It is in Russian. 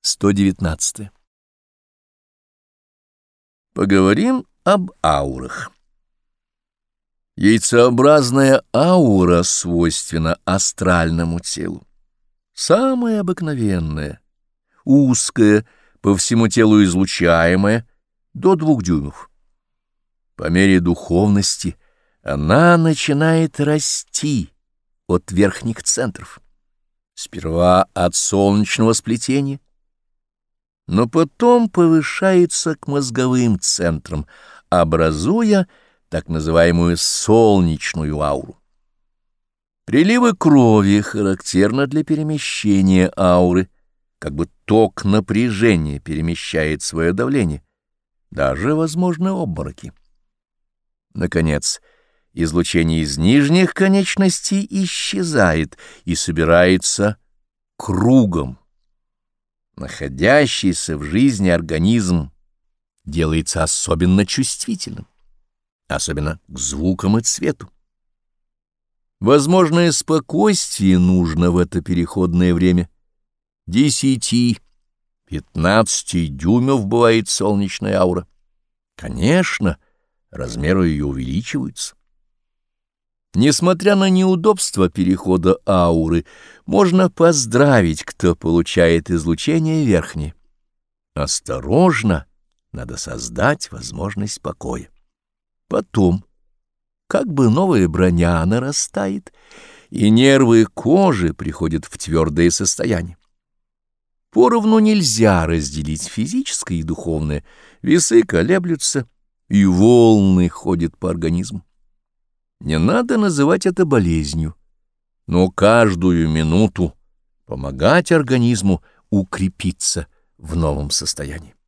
119. Поговорим об аурах. Яйцеобразная аура свойственна астральному телу. Самая обыкновенная, узкая, по всему телу излучаемая, до 2 дюймов. По мере духовности она начинает расти от верхних центров. Сперва от солнечного сплетения, но потом повышается к мозговым центрам, образуя так называемую солнечную ауру. Приливы крови характерны для перемещения ауры, как бы ток напряжения перемещает свое давление, даже возможны обмороки. Наконец, излучение из нижних конечностей исчезает и собирается кругом. Находящийся в жизни организм делается особенно чувствительным, особенно к звукам и цвету. Возможное спокойствие нужно в это переходное время. 10-15 дюймов бывает солнечная аура. Конечно, размеры ее увеличиваются. Несмотря на неудобства перехода ауры, можно поздравить, кто получает излучение верхнее. Осторожно, надо создать возможность покоя. Потом, как бы новая броня нарастает, и нервы кожи приходят в твердое состояние. Поровну нельзя разделить физическое и духовное, весы колеблются, и волны ходят по организму. Не надо называть это болезнью, но каждую минуту помогать организму укрепиться в новом состоянии.